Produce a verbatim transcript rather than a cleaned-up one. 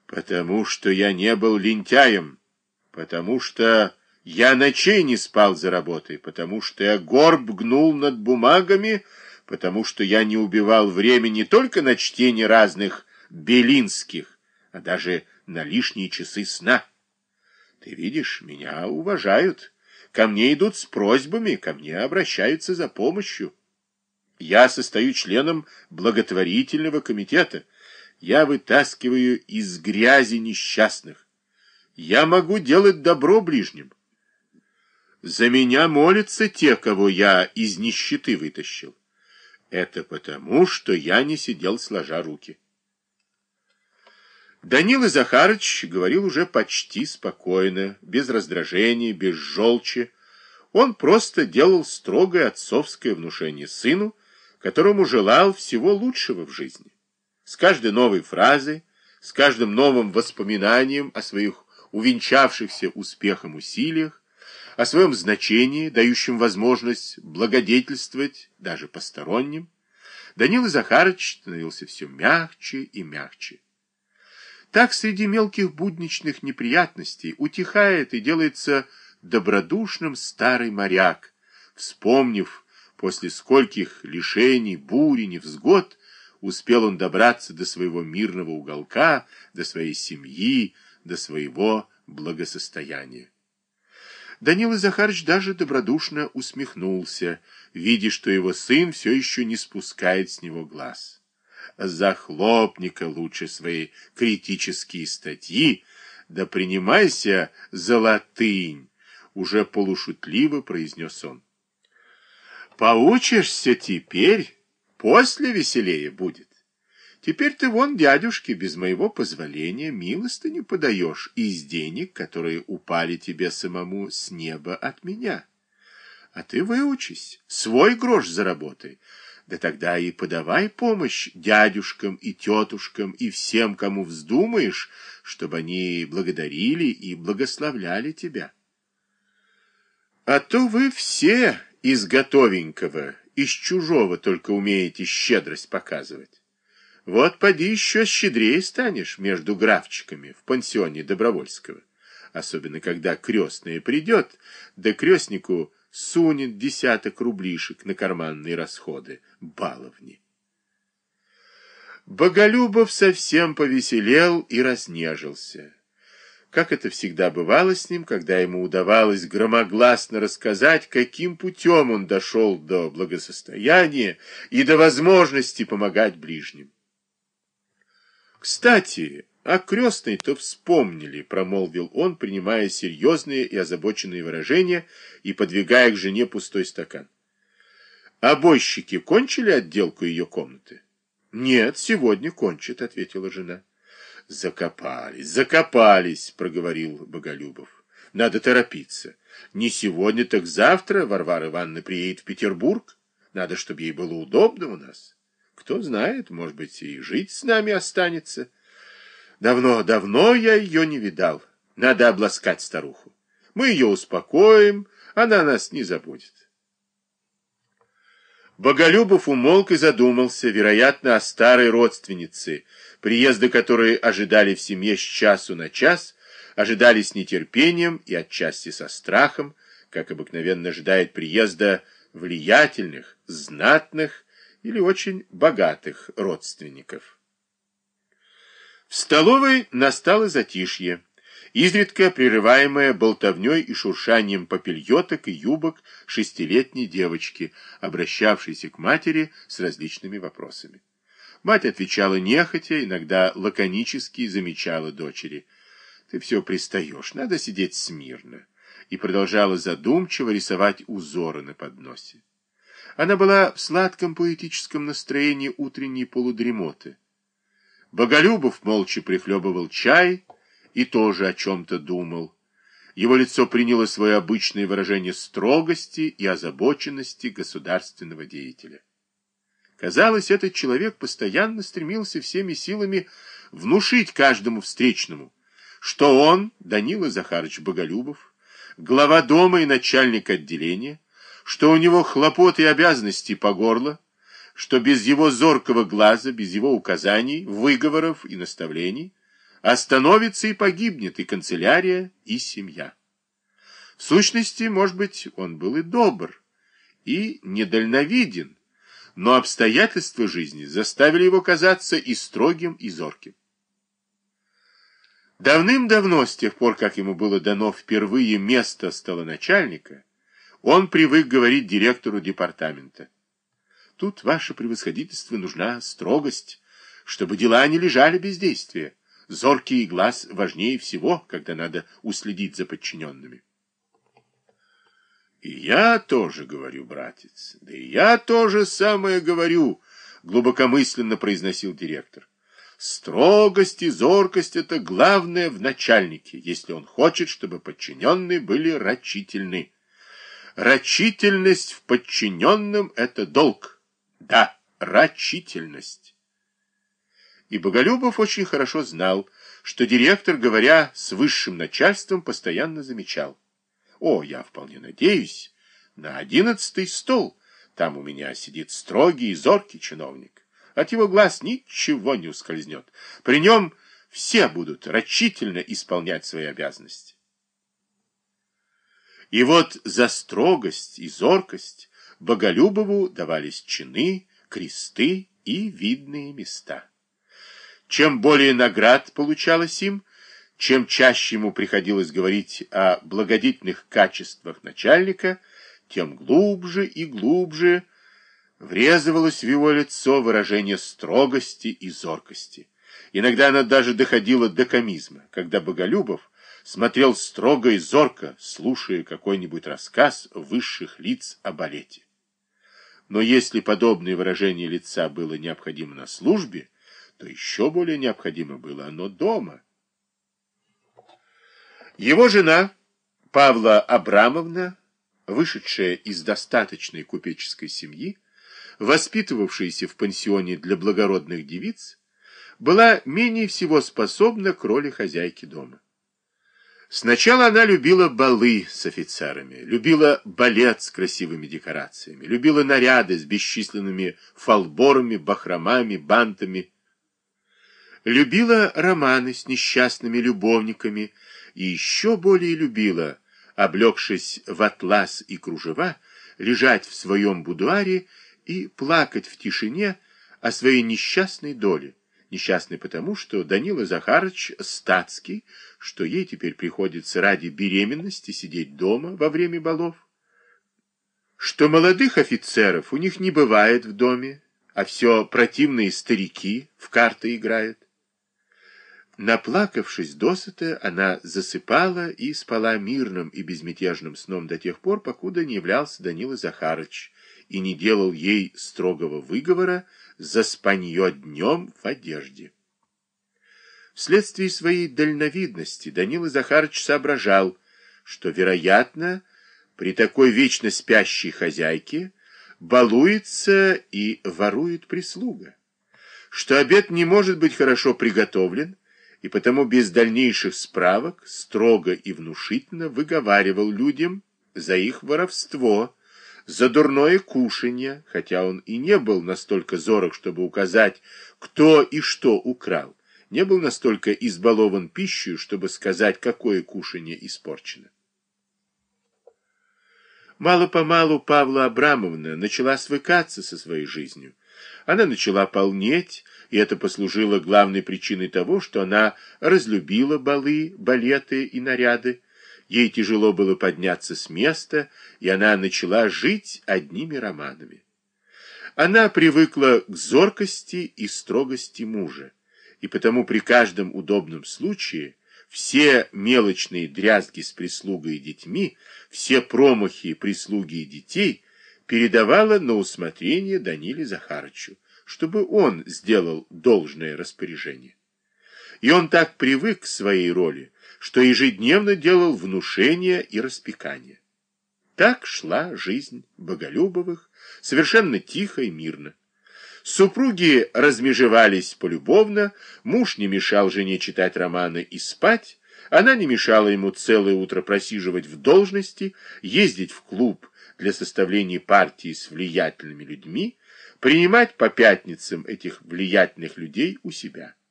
Потому что я не был лентяем, потому что я ночей не спал за работой, потому что я горб гнул над бумагами, потому что я не убивал время не только на чтение разных белинских, а даже на лишние часы сна. Ты видишь, меня уважают, ко мне идут с просьбами, ко мне обращаются за помощью. Я состою членом благотворительного комитета. Я вытаскиваю из грязи несчастных. Я могу делать добро ближним. За меня молятся те, кого я из нищеты вытащил. Это потому, что я не сидел сложа руки. Данила Захарыч говорил уже почти спокойно, без раздражения, без желчи. Он просто делал строгое отцовское внушение сыну, которому желал всего лучшего в жизни. С каждой новой фразой, с каждым новым воспоминанием о своих увенчавшихся успехом усилиях, о своем значении, дающем возможность благодетельствовать даже посторонним, Данила Захарыч становился все мягче и мягче. Так среди мелких будничных неприятностей утихает и делается добродушным старый моряк, вспомнив, после скольких лишений, бури, невзгод, успел он добраться до своего мирного уголка, до своей семьи, до своего благосостояния. Данила Захарыч даже добродушно усмехнулся, видя, что его сын все еще не спускает с него глаз. Захлопни-ка лучше свои критические статьи, да принимайся за латынь, уже полушутливо произнес он. Поучишься теперь, после веселее будет. Теперь ты вон дядюшке без моего позволения милостыню подаешь из денег, которые упали тебе самому с неба от меня. А ты выучись, свой грош заработай, да тогда и подавай помощь дядюшкам и тетушкам и всем, кому вздумаешь, чтобы они благодарили и благословляли тебя. А то вы все из готовенького, из чужого только умеете щедрость показывать. Вот поди еще щедрее станешь между графчиками в пансионе Добровольского, особенно когда крестная придет, да крестнику сунет десяток рублишек на карманные расходы, баловни. Боголюбов совсем повеселел и разнежился. Как это всегда бывало с ним, когда ему удавалось громогласно рассказать, каким путем он дошел до благосостояния и до возможности помогать ближним. «Кстати, о крестной-то вспомнили», — промолвил он, принимая серьезные и озабоченные выражения и подвигая к жене пустой стакан. «Обойщики кончили отделку ее комнаты?» «Нет, сегодня кончат», — ответила жена. «Закопались, закопались», — проговорил Боголюбов. «Надо торопиться. Не сегодня, так завтра Варвара Ивановна приедет в Петербург. Надо, чтобы ей было удобно у нас. Кто знает, может быть, и жить с нами останется. Давно, давно я ее не видал. Надо обласкать старуху. Мы ее успокоим, она нас не забудет». Боголюбов умолк и задумался, вероятно, о старой родственнице, приезда которой ожидали в семье с часу на час, ожидали с нетерпением и отчасти со страхом, как обыкновенно ожидает приезда влиятельных, знатных или очень богатых родственников. В столовой настало затишье, изредка прерываемое болтовней и шуршанием попельоток и юбок шестилетней девочки, обращавшейся к матери с различными вопросами. Мать отвечала нехотя, иногда лаконически замечала дочери: «Ты все пристаешь, надо сидеть смирно», и продолжала задумчиво рисовать узоры на подносе. Она была в сладком поэтическом настроении утренней полудремоты. Боголюбов молча прихлебывал чай и тоже о чем-то думал. Его лицо приняло свое обычное выражение строгости и озабоченности государственного деятеля. Казалось, этот человек постоянно стремился всеми силами внушить каждому встречному, что он, Данила Захарыч Боголюбов, глава дома и начальник отделения, что у него хлопоты и обязанности по горло, что без его зоркого глаза, без его указаний, выговоров и наставлений Остановится и погибнет и канцелярия, и семья. В сущности, может быть, он был и добр, и недальновиден, но обстоятельства жизни заставили его казаться и строгим, и зорким. Давным-давно, с тех пор, как ему было дано впервые место столоначальника, он привык говорить директору департамента: «Тут, ваше превосходительство, нужна строгость, чтобы дела не лежали без действия. Зоркий глаз важнее всего, когда надо уследить за подчиненными». «И я тоже говорю, братец, да и я тоже самое говорю», — глубокомысленно произносил директор. «Строгость и зоркость — это главное в начальнике, если он хочет, чтобы подчиненные были рачительны. Рачительность в подчиненном — это долг. Да, рачительность». И Боголюбов очень хорошо знал, что директор, говоря с высшим начальством, постоянно замечал: «О, я вполне надеюсь, на одиннадцатый стол, там у меня сидит строгий и зоркий чиновник. От его глаз ничего не ускользнет. При нем все будут рачительно исполнять свои обязанности». И вот за строгость и зоркость Боголюбову давались чины, кресты и видные места. Чем более наград получалось им, чем чаще ему приходилось говорить о благодетельных качествах начальника, тем глубже и глубже врезывалось в его лицо выражение строгости и зоркости. Иногда она даже доходила до комизма, когда Боголюбов смотрел строго и зорко, слушая какой-нибудь рассказ высших лиц о балете. Но если подобное выражение лица было необходимо на службе, то еще более необходимо было оно дома. Его жена, Павла Абрамовна, вышедшая из достаточной купеческой семьи, воспитывавшаяся в пансионе для благородных девиц, была менее всего способна к роли хозяйки дома. Сначала она любила балы с офицерами, любила балет с красивыми декорациями, любила наряды с бесчисленными фалборами, бахромами, бантами, любила романы с несчастными любовниками и еще более любила, облегшись в атлас и кружева, лежать в своем будуаре и плакать в тишине о своей несчастной доле. Несчастной потому, что Данила Захарыч статский, что ей теперь приходится ради беременности сидеть дома во время балов, что молодых офицеров у них не бывает в доме, а все противные старики в карты играют. Наплакавшись досыта, она засыпала и спала мирным и безмятежным сном до тех пор, покуда не являлся Данила Захарыч и не делал ей строгого выговора за спанье днем в одежде. Вследствие своей дальновидности Данила Захарыч соображал, что, вероятно, при такой вечно спящей хозяйке балуется и ворует прислуга, что обед не может быть хорошо приготовлен, и потому без дальнейших справок строго и внушительно выговаривал людям за их воровство, за дурное кушанье, хотя он и не был настолько зорок, чтобы указать, кто и что украл, не был настолько избалован пищей, чтобы сказать, какое кушанье испорчено. Мало-помалу Павла Абрамовна начала свыкаться со своей жизнью. Она начала полнеть, и это послужило главной причиной того, что она разлюбила балы, балеты и наряды. Ей тяжело было подняться с места, и она начала жить одними романами. Она привыкла к зоркости и строгости мужа, и потому при каждом удобном случае все мелочные дрязги с прислугой и детьми, все промахи прислуги и детей передавала на усмотрение Даниле Захарычу, чтобы он сделал должное распоряжение. И он так привык к своей роли, что ежедневно делал внушения и распекания. Так шла жизнь Боголюбовых, совершенно тихо и мирно. Супруги размежевались полюбовно, муж не мешал жене читать романы и спать, она не мешала ему целое утро просиживать в должности, ездить в клуб для составления партии с влиятельными людьми, принимать по пятницам этих влиятельных людей у себя.